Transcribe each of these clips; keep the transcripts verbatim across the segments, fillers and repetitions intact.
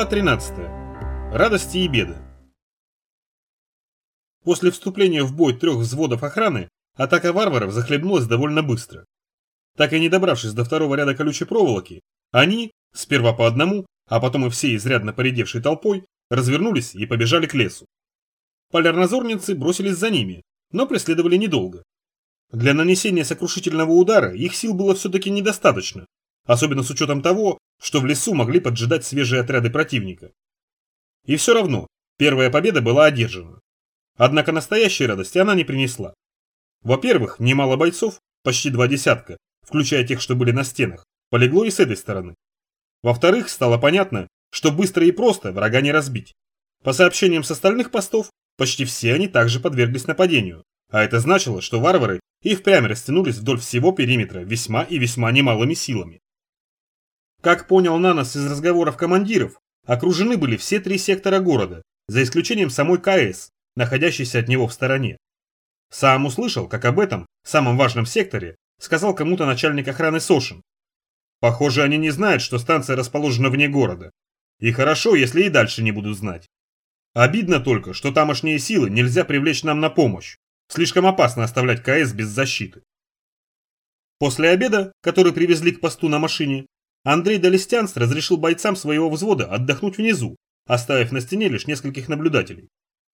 Глава тринадцатая. Радости и беды. После вступления в бой трех взводов охраны, атака варваров захлебнулась довольно быстро. Так и не добравшись до второго ряда колючей проволоки, они, сперва по одному, а потом и всей изрядно поредевшей толпой, развернулись и побежали к лесу. Полярнозорницы бросились за ними, но преследовали недолго. Для нанесения сокрушительного удара их сил было все-таки недостаточно, особенно с учетом того, что в лесу могли поджидать свежие отряды противника. И все равно, первая победа была одержана. Однако настоящей радости она не принесла. Во-первых, немало бойцов, почти два десятка, включая тех, что были на стенах, полегло и с этой стороны. Во-вторых, стало понятно, что быстро и просто врага не разбить. По сообщениям с остальных постов, почти все они также подверглись нападению, а это значило, что варвары и впрямь растянулись вдоль всего периметра весьма и весьма немалыми силами. Как понял Нанос из разговоров командиров, окружены были все три сектора города, за исключением самой КС, находящейся от него в стороне. Сам услышал, как об этом, самом важном секторе, сказал кому-то начальник охраны Сошин. Похоже, они не знают, что станция расположена вне города. И хорошо, если и дальше не будут знать. Обидно только, что тамошние силы нельзя привлечь нам на помощь. Слишком опасно оставлять КС без защиты. После обеда, который привезли к посту на машине, Андрей Долестянц разрешил бойцам своего взвода отдохнуть внизу, оставив на стене лишь нескольких наблюдателей.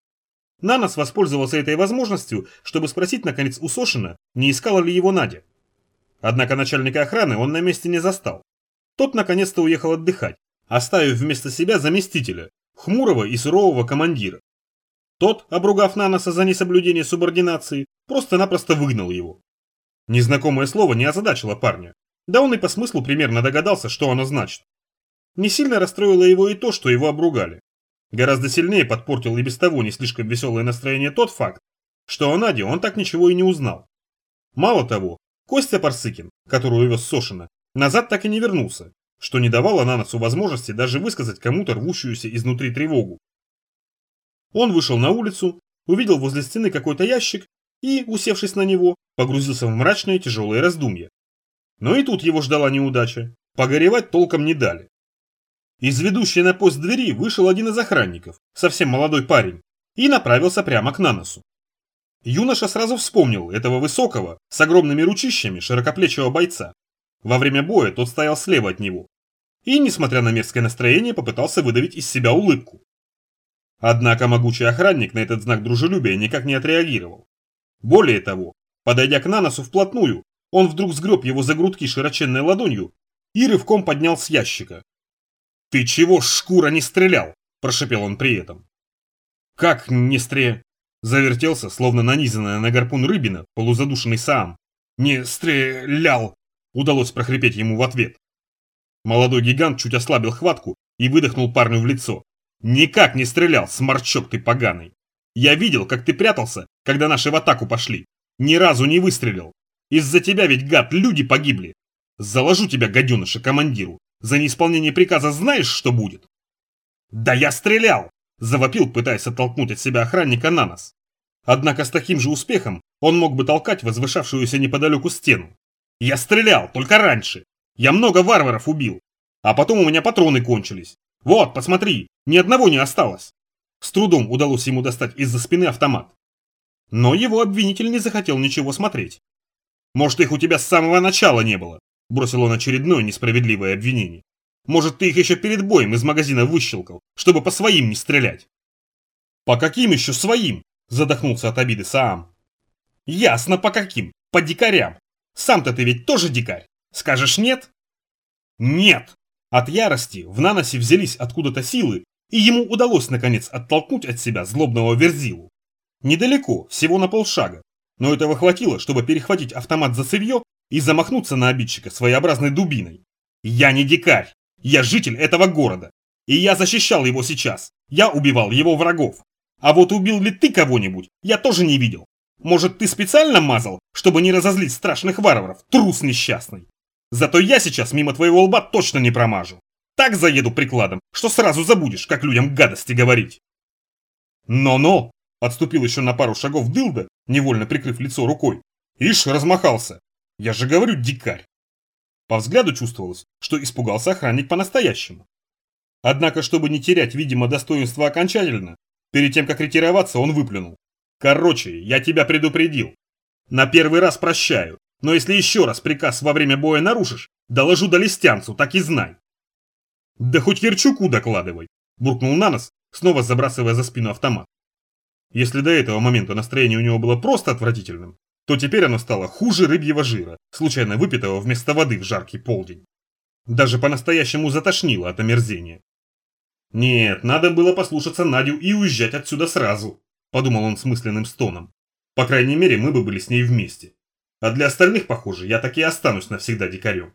Нанос воспользовался этой возможностью, чтобы спросить наконец у Сошина, не искала ли его Надя. Однако начальника охраны он на месте не застал. Тот наконец-то уехал отдыхать, оставив вместо себя заместителя, хмурого и сурового командира. Тот, обругав Наноса за несоблюдение субординации, просто-напросто выгнал его. Незнакомое слово не озадачило парня. Да он и по смыслу примерно догадался, что оно значит. Не сильно расстроило его и то, что его обругали. Гораздо сильнее подпортил и без того не слишком веселое настроение тот факт, что о Наде он так ничего и не узнал. Мало того, Костя Парсыкин, который увез Сошина, назад так и не вернулся, что не давало Наносу возможности даже высказать кому-то рвущуюся изнутри тревогу. Он вышел на улицу, увидел возле стены какой-то ящик и, усевшись на него, погрузился в мрачные тяжелые раздумья. Но и тут его ждала неудача. Погоревать толком не дали. Из ведущей на пост двери вышел один из охранников, совсем молодой парень, и направился прямо к Наносу. Юноша сразу вспомнил этого высокого, с огромными ручищами, широкоплечего бойца. Во время боя тот стоял слева от него. И, несмотря на мерзкое настроение, попытался выдавить из себя улыбку. Однако могучий охранник на этот знак дружелюбия никак не отреагировал. Более того, подойдя к Наносу вплотную, он вдруг сгреб его за грудки широченной ладонью и рывком поднял с ящика. «Ты чего, шкура, не стрелял?» – прошепел он при этом. «Как не стре...» – завертелся, словно нанизанная на гарпун рыбина, полузадушенный Саам. «Не стрелял!» – удалось прохрипеть ему в ответ. Молодой гигант чуть ослабил хватку и выдохнул парню в лицо. «Никак не стрелял, сморчок ты поганый! Я видел, как ты прятался, когда наши в атаку пошли. Ни разу не выстрелил. Из-за тебя ведь, гад, люди погибли. Заложу тебя, гаденыша, командиру. За неисполнение приказа знаешь, что будет?» «Да я стрелял!» – завопил, пытаясь оттолкнуть от себя охранника Нанос. Однако с таким же успехом он мог бы толкать возвышавшуюся неподалеку стену. «Я стрелял, только раньше. Я много варваров убил. А потом у меня патроны кончились. Вот, посмотри, ни одного не осталось». С трудом удалось ему достать из-за спины автомат. Но его обвинитель не захотел ничего смотреть. «Может, их у тебя с самого начала не было?» – бросил он очередное несправедливое обвинение. «Может, ты их еще перед боем из магазина выщелкал, чтобы по своим не стрелять?» «По каким еще своим?» – задохнулся от обиды Саам. «Ясно, по каким. По дикарям. Сам-то ты ведь тоже дикарь. Скажешь нет?» «Нет!» От ярости в Наносе взялись откуда-то силы, и ему удалось наконец оттолкнуть от себя злобного Верзилу. Недалеко, всего на полшага. Но этого хватило, чтобы перехватить автомат за цевьё и замахнуться на обидчика своеобразной дубиной. «Я не дикарь, я житель этого города, и я защищал его сейчас, я убивал его врагов. А вот убил ли ты кого-нибудь, я тоже не видел. Может, ты специально мазал, чтобы не разозлить страшных варваров, трус несчастный? Зато я сейчас мимо твоего лба точно не промажу. Так заеду прикладом, что сразу забудешь, как людям гадости говорить». «Но-но!» Отступил еще на пару шагов дылда, невольно прикрыв лицо рукой. Ишь, размахался. Я же говорю, дикарь. По взгляду чувствовалось, что испугался охранник по-настоящему. Однако, чтобы не терять, видимо, достоинства окончательно, перед тем, как ретироваться, он выплюнул. Короче, я тебя предупредил. На первый раз прощаю, но если еще раз приказ во время боя нарушишь, доложу Долестянцу, так и знай. Да хоть Ярчуку докладывай, буркнул Нанос, снова забрасывая за спину автомат. Если до этого момента настроение у него было просто отвратительным, то теперь оно стало хуже рыбьего жира, случайно выпитого вместо воды в жаркий полдень. Даже по-настоящему затошнило от омерзения. Нет, надо было послушаться Надю и уезжать отсюда сразу, подумал он с мысленным стоном. По крайней мере, мы бы были с ней вместе. А для остальных, похоже, я так и останусь навсегда дикарем.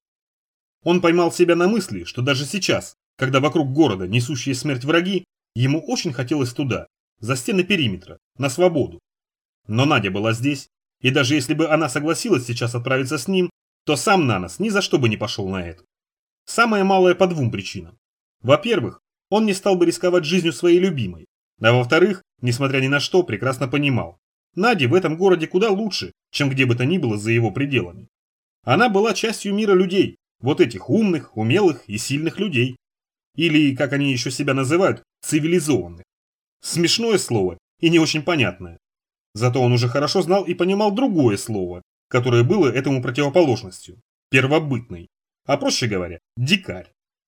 Он поймал себя на мысли, что даже сейчас, когда вокруг города несущие смерть враги, ему очень хотелось туда, за стены периметра, на свободу. Но Надя была здесь, и даже если бы она согласилась сейчас отправиться с ним, то сам Нанос ни за что бы не пошел на это. Самое малое по двум причинам. Во-первых, он не стал бы рисковать жизнью своей любимой, а во-вторых, несмотря ни на что, прекрасно понимал, Наде в этом городе куда лучше, чем где бы то ни было за его пределами. Она была частью мира людей, вот этих умных, умелых и сильных людей. Или, как они еще себя называют, цивилизованных. Смешное слово и не очень понятное. Зато он уже хорошо знал и понимал другое слово, которое было этому противоположностью – первобытный, а проще говоря, дикарь.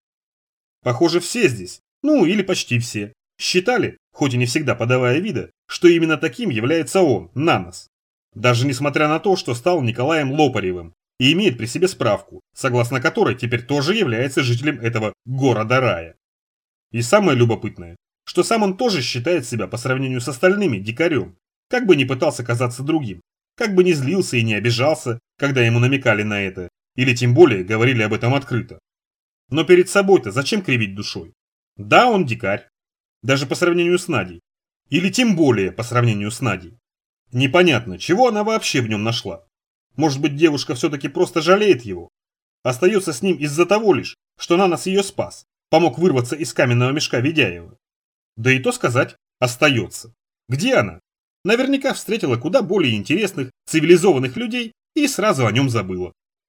Похоже, все здесь, ну или почти все, считали, хоть и не всегда подавая вида, что именно таким является он, Нанос. Даже несмотря на то, что стал Николаем Лопаревым и имеет при себе справку, согласно которой теперь тоже является жителем этого города-рая. И самое любопытное, что сам он тоже считает себя по сравнению с остальными дикарем, как бы ни пытался казаться другим, как бы ни злился и не обижался, когда ему намекали на это, или тем более говорили об этом открыто. Но перед собой-то зачем кривить душой? Да, он дикарь. Даже по сравнению с Надей. Или тем более по сравнению с Надей. Непонятно, чего она вообще в нем нашла. Может быть, девушка все-таки просто жалеет его? Остается с ним из-за того лишь, что Нанос ее спас, помог вырваться из каменного мешка Ведяева. Да и то сказать, остается. Где она? Наверняка встретила куда более интересных, цивилизованных людей и сразу о нем забыла.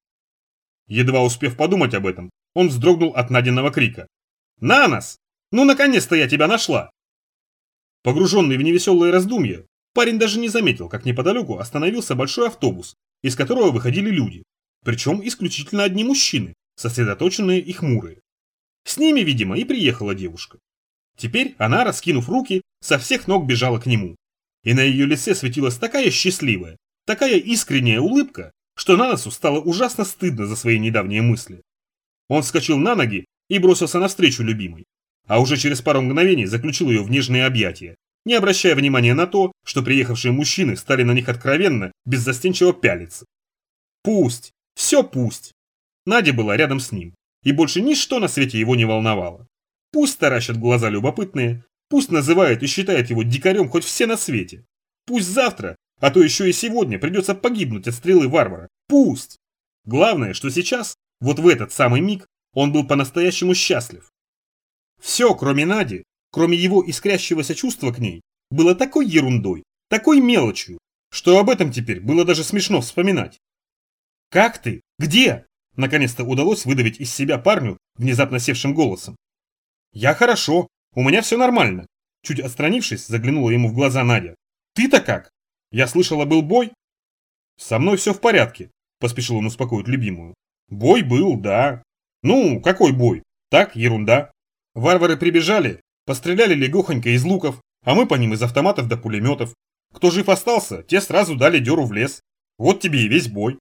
Едва успев подумать об этом, он вздрогнул от Надиного крика. «Нанос! Ну наконец-то я тебя нашла!» Погруженный в невеселые раздумья, парень даже не заметил, как неподалеку остановился большой автобус, из которого выходили люди, причем исключительно одни мужчины, сосредоточенные и хмурые. С ними, видимо, и приехала девушка. Теперь она, раскинув руки, со всех ног бежала к нему. И на ее лице светилась такая счастливая, такая искренняя улыбка, что Наносу стало ужасно стыдно за свои недавние мысли. Он вскочил на ноги и бросился навстречу любимой, а уже через пару мгновений заключил ее в нежные объятия, не обращая внимания на то, что приехавшие мужчины стали на них откровенно, беззастенчиво пялиться. Пусть, все пусть. Надя была рядом с ним, и больше ничто на свете его не волновало. Пусть таращат глаза любопытные, пусть называют и считают его дикарем хоть все на свете. Пусть завтра, а то еще и сегодня придется погибнуть от стрелы варвара. Пусть. Главное, что сейчас, вот в этот самый миг, он был по-настоящему счастлив. Все, кроме Нади, кроме его искрящегося чувства к ней, было такой ерундой, такой мелочью, что об этом теперь было даже смешно вспоминать. «Как ты? Где?» – наконец-то удалось выдавить из себя парню внезапно севшим голосом. «Я хорошо, у меня все нормально», – чуть отстранившись, заглянула ему в глаза Надя. «Ты-то как? Я слышала, был бой?» «Со мной все в порядке», – поспешил он успокоить любимую. «Бой был, да. Ну, какой бой? Так, ерунда. Варвары прибежали, постреляли легохонько из луков, а мы по ним из автоматов до пулеметов. Кто жив остался, те сразу дали дёру в лес. Вот тебе и весь бой».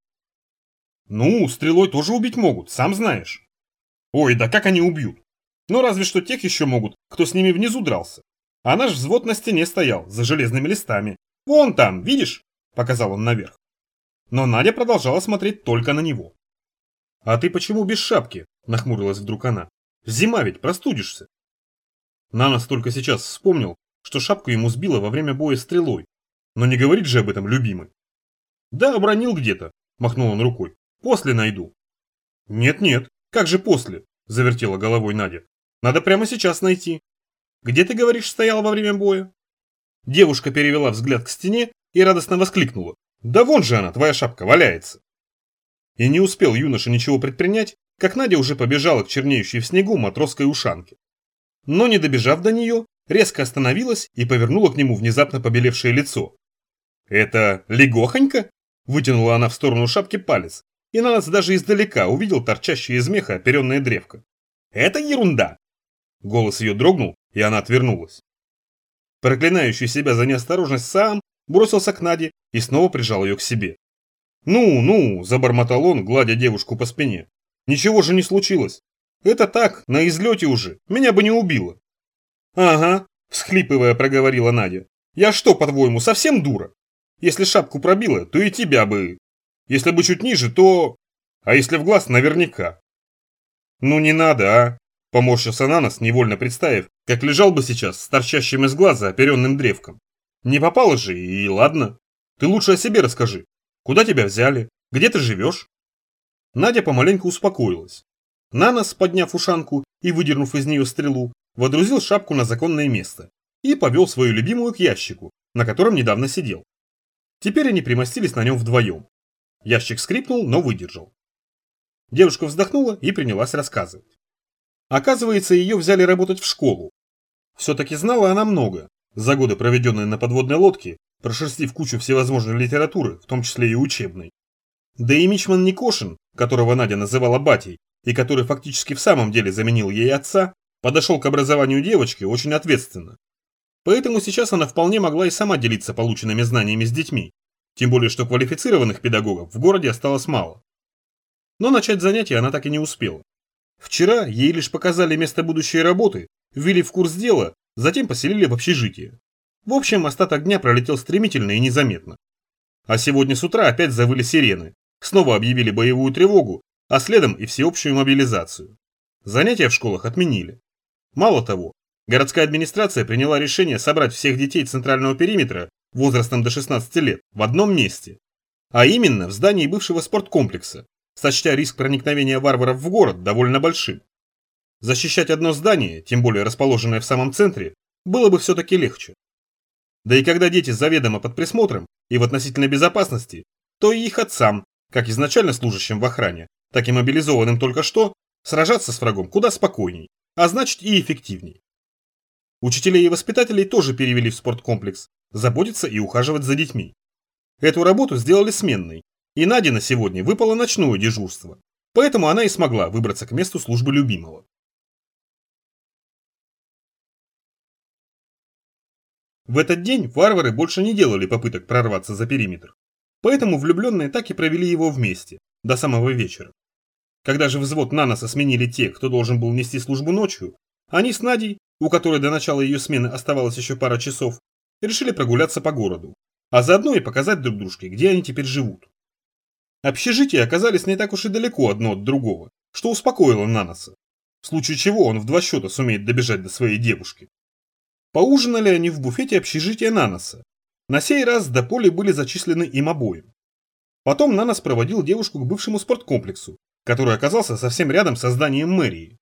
«Ну, стрелой тоже убить могут, сам знаешь». «Ой, да как они убьют? Ну, разве что тех еще могут, кто с ними внизу дрался. А наш взвод на стене стоял, за железными листами. Вон там, видишь?» – показал он наверх. Но Надя продолжала смотреть только на него. «А ты почему без шапки?» – нахмурилась вдруг она. «Зима ведь, простудишься». Нанос только сейчас вспомнил, что шапку ему сбило во время боя стрелой. Но не говорит же об этом любимый. «Да, обронил где-то», – махнул он рукой. «После найду». «Нет-нет, как же после?» – завертела головой Надя. «Надо прямо сейчас найти». «Где, ты говоришь, стояла во время боя?» Девушка перевела взгляд к стене и радостно воскликнула. «Да вон же она, твоя шапка, валяется». И не успел юноша ничего предпринять, как Надя уже побежала к чернеющей в снегу матросской ушанке. Но не добежав до нее, резко остановилась и повернула к нему внезапно побелевшее лицо. «Это легохонько?» – вытянула она в сторону шапки палец, и на нас даже издалека увидел торчащее из меха оперенное древко. «Это ерунда!» Голос ее дрогнул, и она отвернулась. Проклинающий себя за неосторожность сам бросился к Наде и снова прижал ее к себе. «Ну, ну», – забормотал он, гладя девушку по спине. «Ничего же не случилось. Это так, на излете уже, меня бы не убило». «Ага», – всхлипывая проговорила Надя. «Я что, по-твоему, совсем дура? Если шапку пробила, то и тебя бы. Если бы чуть ниже, то... А если в глаз, наверняка». «Ну не надо, а?» – поморщился Нанос, невольно представив, как лежал бы сейчас с торчащим из глаза оперенным древком. «Не попало же, и ладно. Ты лучше о себе расскажи. Куда тебя взяли? Где ты живешь?» Надя помаленьку успокоилась. Нанос, подняв ушанку и выдернув из нее стрелу, водрузил шапку на законное место и повел свою любимую к ящику, на котором недавно сидел. Теперь они примостились на нем вдвоем. Ящик скрипнул, но выдержал. Девушка вздохнула и принялась рассказывать. Оказывается, ее взяли работать в школу. Все-таки знала она много, за годы, проведенные на подводной лодке, прошерстив кучу всевозможной литературы, в том числе и учебной. Да и Мичман Никошин, которого Надя называла батей, и который фактически в самом деле заменил ей отца, подошел к образованию девочки очень ответственно. Поэтому сейчас она вполне могла и сама делиться полученными знаниями с детьми, тем более что квалифицированных педагогов в городе осталось мало. Но начать занятия она так и не успела. Вчера ей лишь показали место будущей работы, ввели в курс дела, затем поселили в общежитие. В общем, остаток дня пролетел стремительно и незаметно. А сегодня с утра опять завыли сирены, снова объявили боевую тревогу, а следом и всеобщую мобилизацию. Занятия в школах отменили. Мало того, городская администрация приняла решение собрать всех детей центрального периметра возрастом до шестнадцати лет в одном месте, а именно в здании бывшего спорткомплекса, сочтя риск проникновения варваров в город довольно большим. Защищать одно здание, тем более расположенное в самом центре, было бы все-таки легче. Да и когда дети заведомо под присмотром и в относительной безопасности, то и их отцам, как изначально служащим в охране, так и мобилизованным только что, сражаться с врагом куда спокойней, а значит и эффективней. Учителей и воспитателей тоже перевели в спорткомплекс, заботиться и ухаживать за детьми. Эту работу сделали сменной, и Наде на сегодня выпало ночное дежурство, поэтому она и смогла выбраться к месту службы любимого. В этот день варвары больше не делали попыток прорваться за периметр, поэтому влюбленные так и провели его вместе, до самого вечера. Когда же взвод Наноса сменили те, кто должен был нести службу ночью, они с Надей, у которой до начала ее смены оставалось еще пара часов, решили прогуляться по городу, а заодно и показать друг дружке, где они теперь живут. Общежития оказались не так уж и далеко одно от другого, что успокоило Наноса, в случае чего он в два счета сумеет добежать до своей девушки. Поужинали они в буфете общежития Наноса. На сей раз до поля были зачислены им обоим. Потом Нанос проводил девушку к бывшему спорткомплексу, который оказался совсем рядом со зданием мэрии.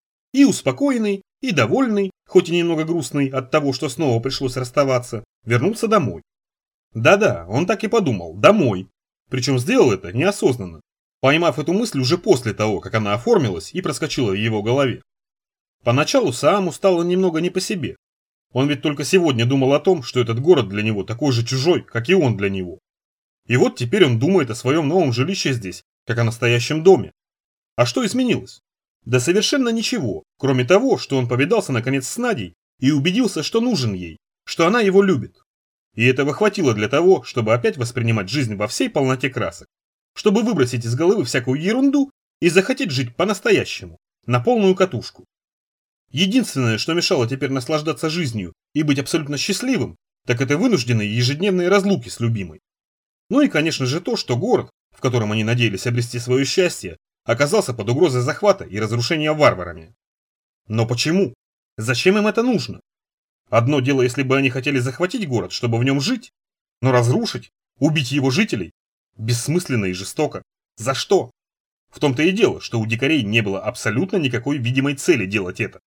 И успокоенный, и довольный, хоть и немного грустный от того, что снова пришлось расставаться, вернулся домой. Да-да, он так и подумал, домой. Причем сделал это неосознанно, поймав эту мысль уже после того, как она оформилась и проскочила в его голове. Поначалу Сааму стало немного не по себе. Он ведь только сегодня думал о том, что этот город для него такой же чужой, как и он для него. И вот теперь он думает о своем новом жилище здесь, как о настоящем доме. А что изменилось? Да совершенно ничего, кроме того, что он повидался наконец с Надей и убедился, что нужен ей, что она его любит. И этого хватило для того, чтобы опять воспринимать жизнь во всей полноте красок, чтобы выбросить из головы всякую ерунду и захотеть жить по-настоящему, на полную катушку. Единственное, что мешало теперь наслаждаться жизнью и быть абсолютно счастливым, так это вынужденные ежедневные разлуки с любимой. Ну и, конечно же, то, что город, в котором они надеялись обрести свое счастье, оказался под угрозой захвата и разрушения варварами. Но почему? Зачем им это нужно? Одно дело, если бы они хотели захватить город, чтобы в нем жить, но разрушить, убить его жителей, бессмысленно и жестоко. За что? В том-то и дело, что у дикарей не было абсолютно никакой видимой цели делать это.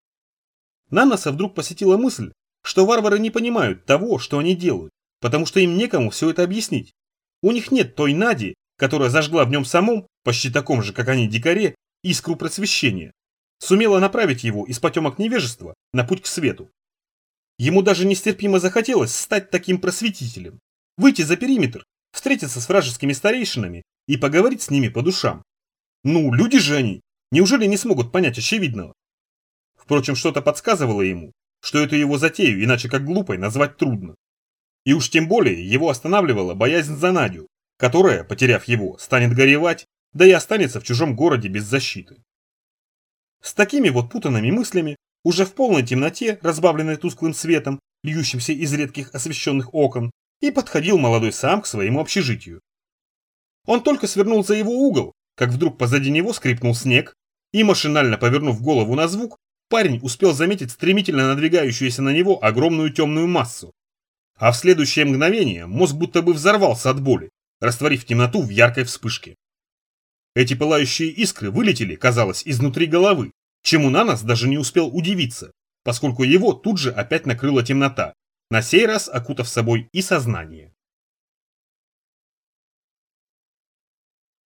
Наноса вдруг посетила мысль, что варвары не понимают того, что они делают, потому что им некому все это объяснить. У них нет той Нади, которая зажгла в нем самом, почти таком же, как они, дикаре, искру просвещения, сумела направить его из потемок невежества на путь к свету. Ему даже нестерпимо захотелось стать таким просветителем, выйти за периметр, встретиться с вражескими старейшинами и поговорить с ними по душам. Ну, люди же они, неужели не смогут понять очевидного? Впрочем, что-то подсказывало ему, что эту его затею иначе как глупой назвать трудно. И уж тем более его останавливала боязнь за Надю, которая, потеряв его, станет горевать, да и останется в чужом городе без защиты. С такими вот путанными мыслями, уже в полной темноте, разбавленной тусклым светом, льющимся из редких освещенных окон, и подходил молодой сам к своему общежитию. Он только свернул за его угол, как вдруг позади него скрипнул снег, и, машинально повернув голову на звук, парень успел заметить стремительно надвигающуюся на него огромную темную массу. А в следующее мгновение мозг будто бы взорвался от боли, растворив темноту в яркой вспышке. Эти пылающие искры вылетели, казалось, изнутри головы, чему Нанос даже не успел удивиться, поскольку его тут же опять накрыла темнота, на сей раз окутав собой и сознание.